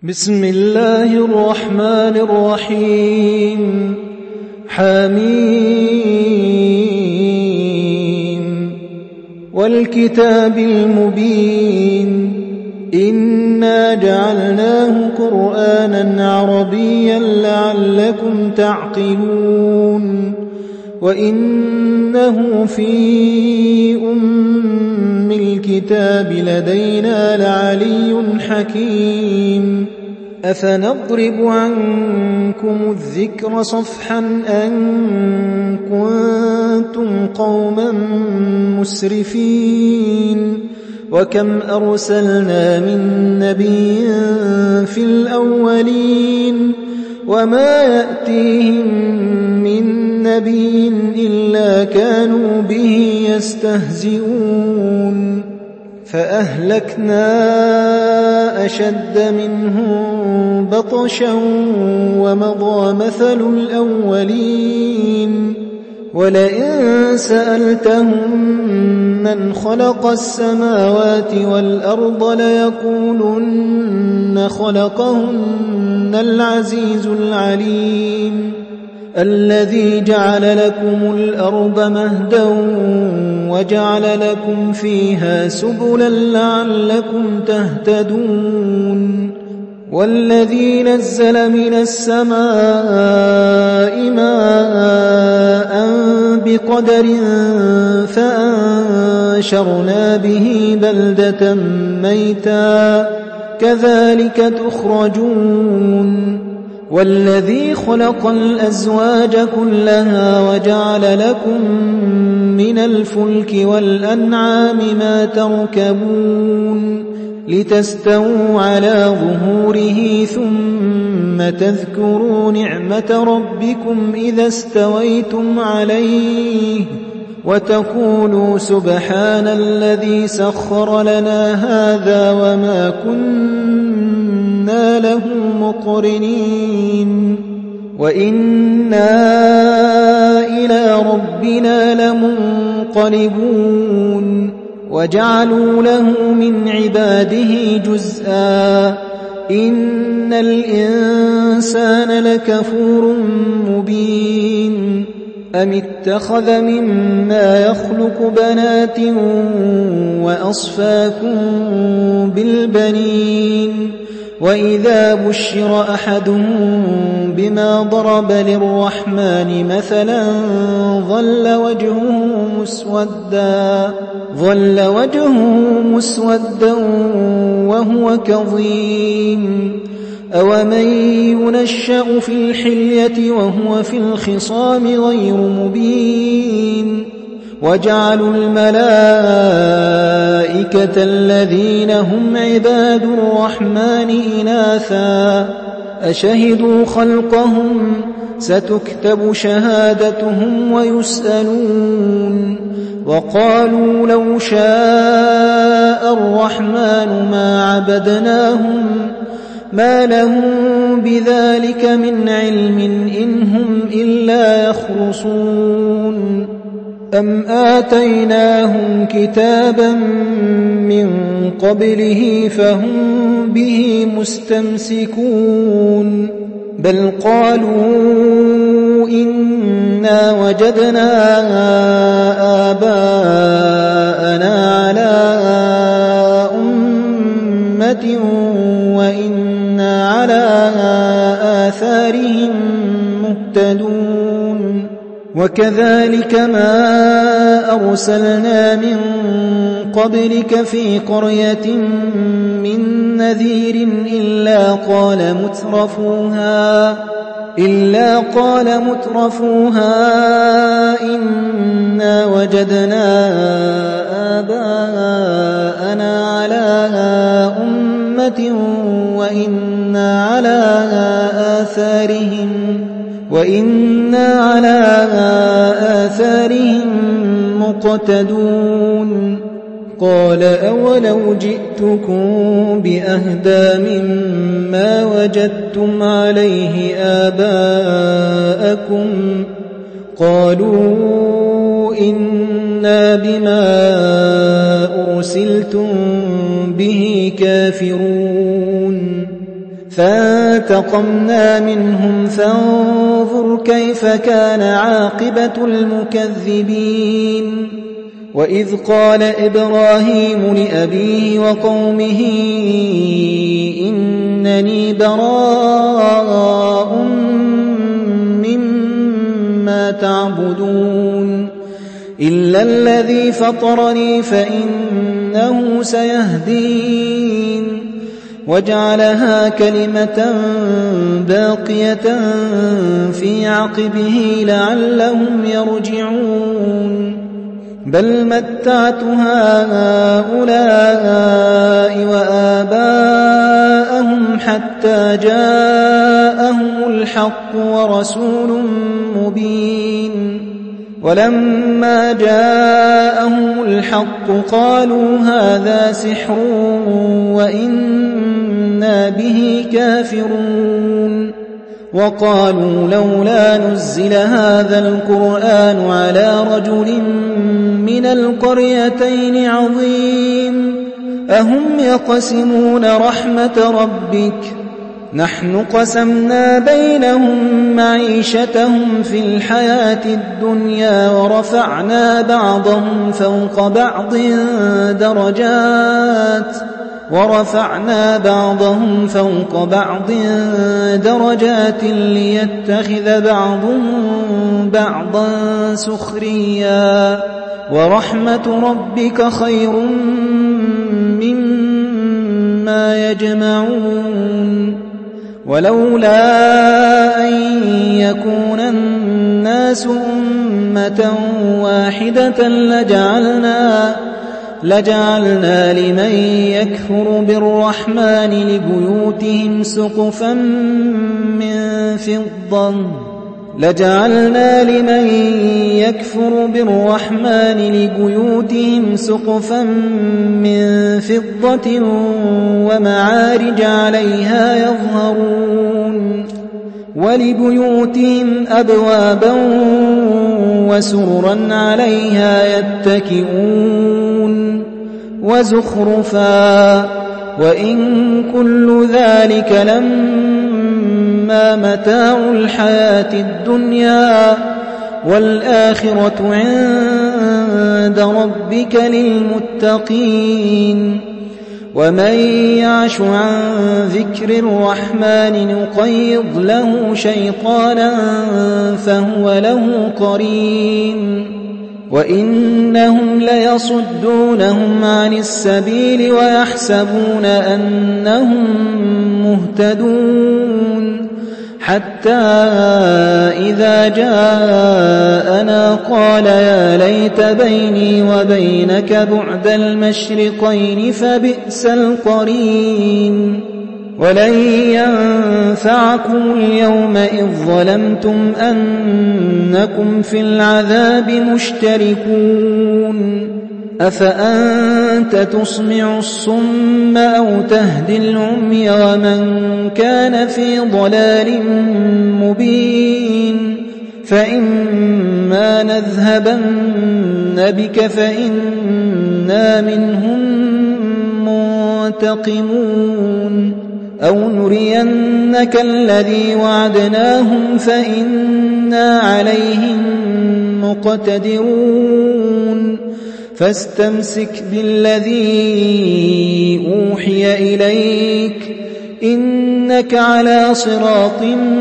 بسم الله الرحمن الرحيم حميم والكتاب المبين إنا جعلناه قرآنا عربيا لعلكم تعقلون وإنه في أم الكتاب لدينا لعلي حكيم أفنضرب عنكم الذكر صفحا أن كنتم قوما مسرفين وكم أرسلنا من نبي في الأولين وما يأتيهم من نبي إلا كانوا به يستهزئون فأهلكنا أشد منهم بطشا ومضى مثل الأولين ولئن سألتهم من خلق السماوات والأرض ليقولن خلقهن العزيز العليم الذي جعل لكم الأرض مهدا وجعل لكم فيها سبلا لعلكم تهتدون والذي نزل من السماء ماء بقدر فأنشرنا به بلدة ميتا كذلك تخرجون والذي خلق الأزواج كلها وجعل لكم من الفلك والأنعام ما تركبون لتستووا على ظهوره ثم تذكروا نعمة ربكم إذا استويتم عليه وتقولوا سبحان الذي سخر لنا هذا وما كنا له مقرنين وإنا إلى ربنا لمنقلبون وجعلوا له من عباده جزءا إن الإنسان لكفور مبين أم اتخذ مما يخلق بنات وأصفاكم بالبنين وإذا بشر أحدهم بما ضرب للرحمن مثلا ظل وجهه مسودا وهو كظيم أومن ينشأ في الحلية وهو في الخصام غير مبين وجعلوا الملائكة الذين هم عباد الرحمن إناثا أشهدوا خلقهم ستكتب شهادتهم ويسألون وقالوا لو شاء الرحمن ما عبدناهم ما لهم بذلك من علم إن هم إلا يخرصون أم آتيناهم كتابا من قبله فهم به مستمسكون بل قالوا إنا وجدنا آباءنا على أمة وإنا على آثارهم مهتدون وكذلك ما أرسلنا من قبلك في قرية من نذير إلا قال مترفوها إنا وجدنا آباءنا على أمة وإنا على آثارهم مقتدون قال أولو جئتكم بأهدى مما وجدتم عليه آباءكم قالوا إنا بما أرسلتم به كافرون فانتقمنا منهم فانظر كيف كان عاقبة المكذبين وإذ قال إبراهيم لأبيه وقومه إنني براء مما تعبدون إلا الذي فطرني فإنه سيهدين وجعلها كلمة باقية في عقبه لعلهم يرجعون بل متعت هؤلاء وآباءهم حتى جاءهم الحق ورسول مبين ولما جاءهم الحق قالوا هذا سحر وإنا به كافرون وقالوا لولا نزل هذا القرآن على رجل من القريتين عظيم أهم يقسمون رحمة ربك نحن قسمنا بينهم معيشتهم في الحياة الدنيا ورفعنا بعضهم فوق بعض درجات ليتخذ بعضهم بعضا سخريا ورحمة ربك خير مما يجمعون ولولا أن يكون الناس أمة واحدة لجعلنا لمن يكفر بالرحمن لبيوتهم سقفا من فضة ومعارج عليها يظهرون ولبيوتهم أبوابا وسررا عليها يتكئون وزخرفا وإن كل ذلك لما متاع الحياة الدنيا والآخرة عند ربك للمتقين ومن يعش عن ذكر الرحمن نقيض له شيطانا فهو له قرين وإنهم ليصدونهم عن السبيل ويحسبون أنهم مهتدون حتى إذا جاءنا قال يا ليت بيني وبينك بعد المشرقين فبئس القرين ولن ينفعكم اليوم إذ ظلمتم أنكم في العذاب مشتركون أفأنت تسمع الصم أو تهدي العمي ومن كان في ضلال مبين فإما نذهبن بك فإنا منهم منتقمون أو نرينك الذي وعدناهم فإنا عليهم مقتدرون فاستمسك بالذي أوحي إليك إنك على صراط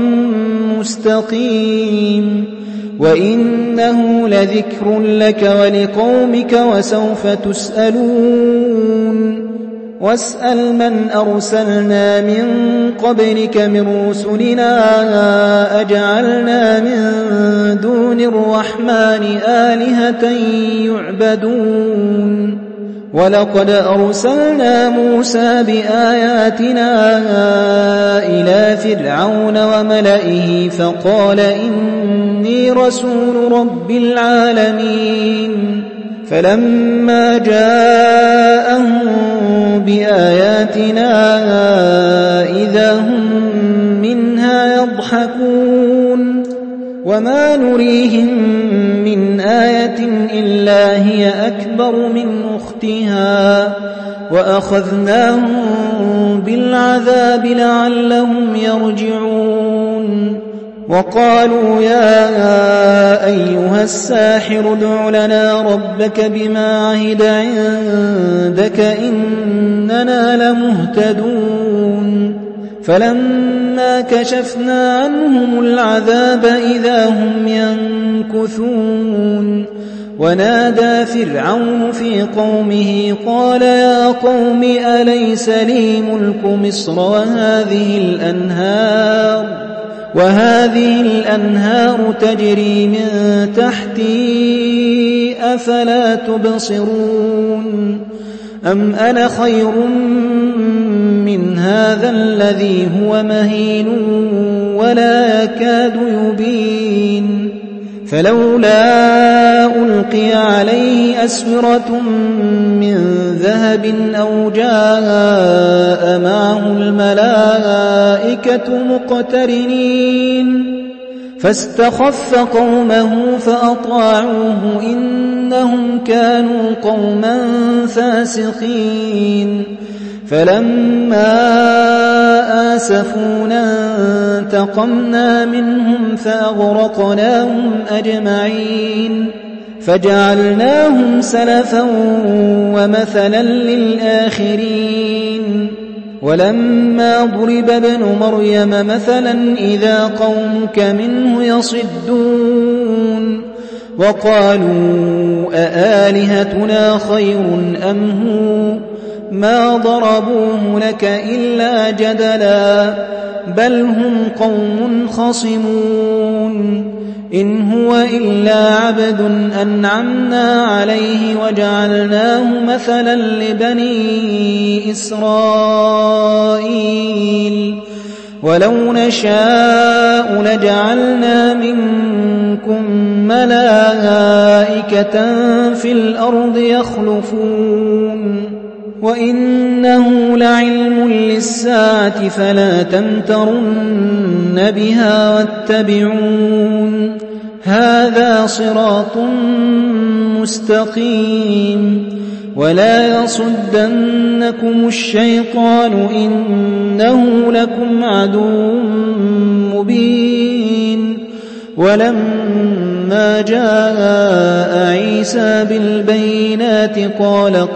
مستقيم وإنه لذكر لك ولقومك وسوف تسألون واسأل من أرسلنا من قبلك من رسلنا أجعلنا من دون الرحمن آلهة يعبدون ولقد أرسلنا موسى بآياتنا إلى فرعون وملئه فقال إني رسول رب العالمين فلما جاءهم بآياتنا إذا هم منها يضحكون وما نريهم من آية إلا هي أكبر من أختها وأخذناهم بالعذاب لعلهم يرجعون وقالوا يا أيها الساحر ادع لنا ربك بما عهد عندك إننا لمهتدون فلما كشفنا عنهم العذاب إذا هم ينكثون ونادى فرعون في قومه قال يا قوم أليس لي ملك مصر وهذه الأنهار تجري من تحتي أفلا تبصرون أم أنا خير من هذا الذي هو مهين ولا يكاد يبين فلولا ألقي عليه أسورة من ذهب أو جاء معه الملائكة مقترنين فاستخف قومه فأطاعوه إنهم كانوا قوما فاسقين فلما آسفونا انتقمنا منهم فأغرقناهم أجمعين فجعلناهم سلفا ومثلا للآخرين ولما ضرب ابن مريم مثلا إذا قومك منه يصدون وقالوا أآلهتنا خير أم هو ما ضربوه لك إلا جدلا بل هم قوم خصمون إن هو إلا عبد أنعمنا عليه وجعلناه مثلا لبني إسرائيل ولو نشاء لجعلنا منكم ملائكة في الأرض يخلفون وإنه لعلم للساعة فلا تمترن بها واتبعون هذا صراط مستقيم ولا يصدنكم الشيطان إنه لكم عدو مبين ولما جاء عيسى بالبينات قال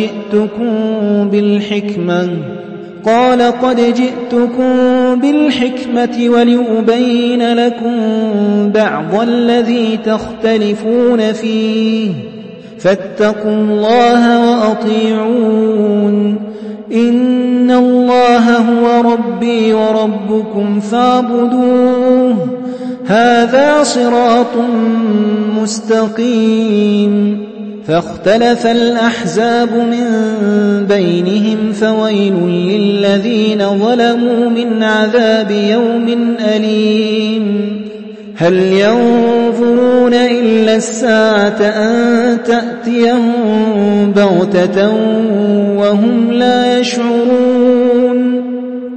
قد جئتكم بالحكمة ولأبين لكم بعض الذي تختلفون فيه فاتقوا الله وأطيعون إن الله هو ربي وربكم فاعبدوه هذا صراط مستقيم فاختلف الأحزاب من بينهم فويل للذين ظلموا من عذاب يوم أليم هل ينظرون إلا الساعة أن تأتيهم بغتة وهم لا يشعرون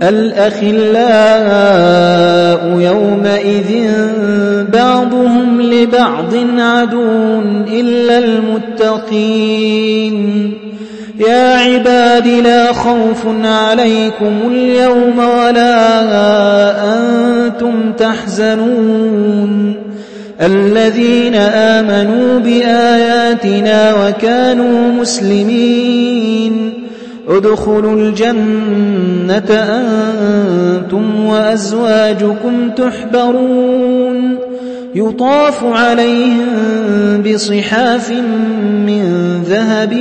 الأخلاء يومئذ بعضهم لبعض عدو إلا المتقين يا عباد لا خوف عليكم اليوم ولا أنتم تحزنون الذين آمنوا بآياتنا وكانوا مسلمين ادخلوا الجنة أنتم وأزواجكم تحبرون يطاف عليهم بصحاف من ذهب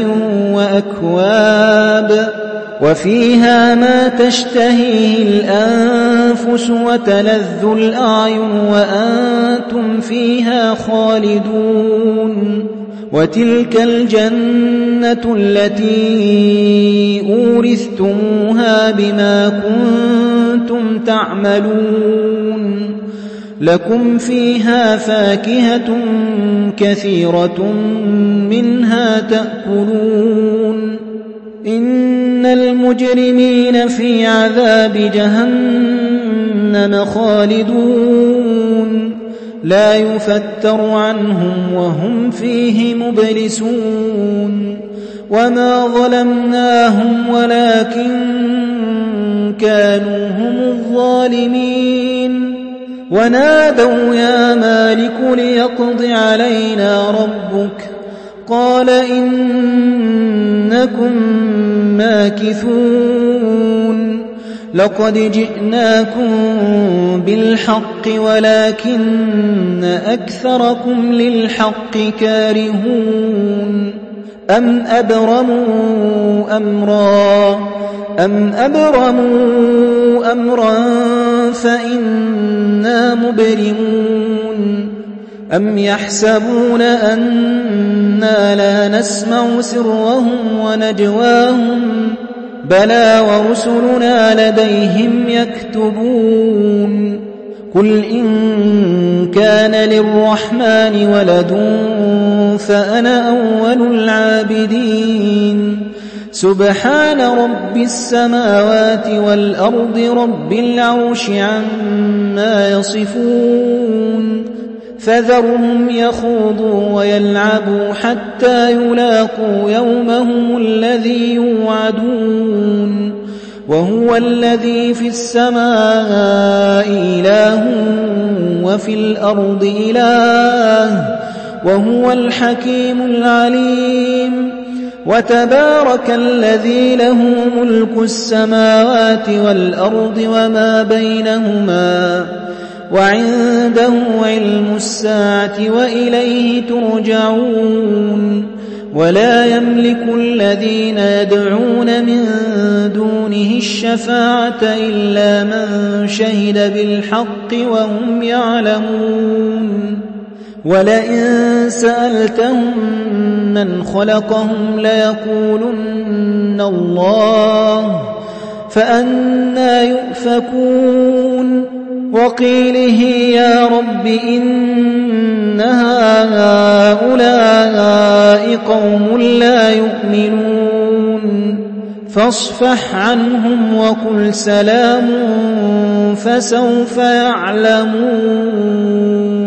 وأكواب وفيها ما تشتهيه الأنفس وتلذ الأعين وأنتم فيها خالدون وتلك الجنة التي أورثتموها بما كنتم تعملون لكم فيها فاكهة كثيرة منها تأكلون إن المجرمين في عذاب جهنم خالدون لا يفتر عنهم وهم فيه مبلسون وما ظلمناهم ولكن كانوا هم الظالمين ونادوا يا مالك ليقض علينا ربك قال إنكم ماكثون لقد جئناكم بالحق ولكن أكثركم للحق كارهون أم أبرموا أمرا فإنا مبرمون أم يحسبون أنا لا نسمع سرهم ونجواهم بلى ورسلنا لديهم يكتبون قل إن كان للرحمن ولد فأنا أول العابدين سبحان رب السماوات والأرض رب العرش عما يصفون فذرهم يخوضوا ويلعبوا حتى يلاقوا يومهم الذي يوعدون وهو الذي في السماء إله وفي الأرض إله وهو الحكيم العليم وتبارك الذي له ملك السماوات والأرض وما بينهما وعنده علم الساعة وإليه ترجعون ولا يملك الذين يدعون من دونه الشفاعة إلا من شهد بالحق وهم يعلمون ولئن سألتهم من خلقهم ليقولن الله فأنى يؤفكون وقيله يا رب إن هؤلاء قوم لا يؤمنون فاصفح عنهم وقل سلام فسوف يعلمون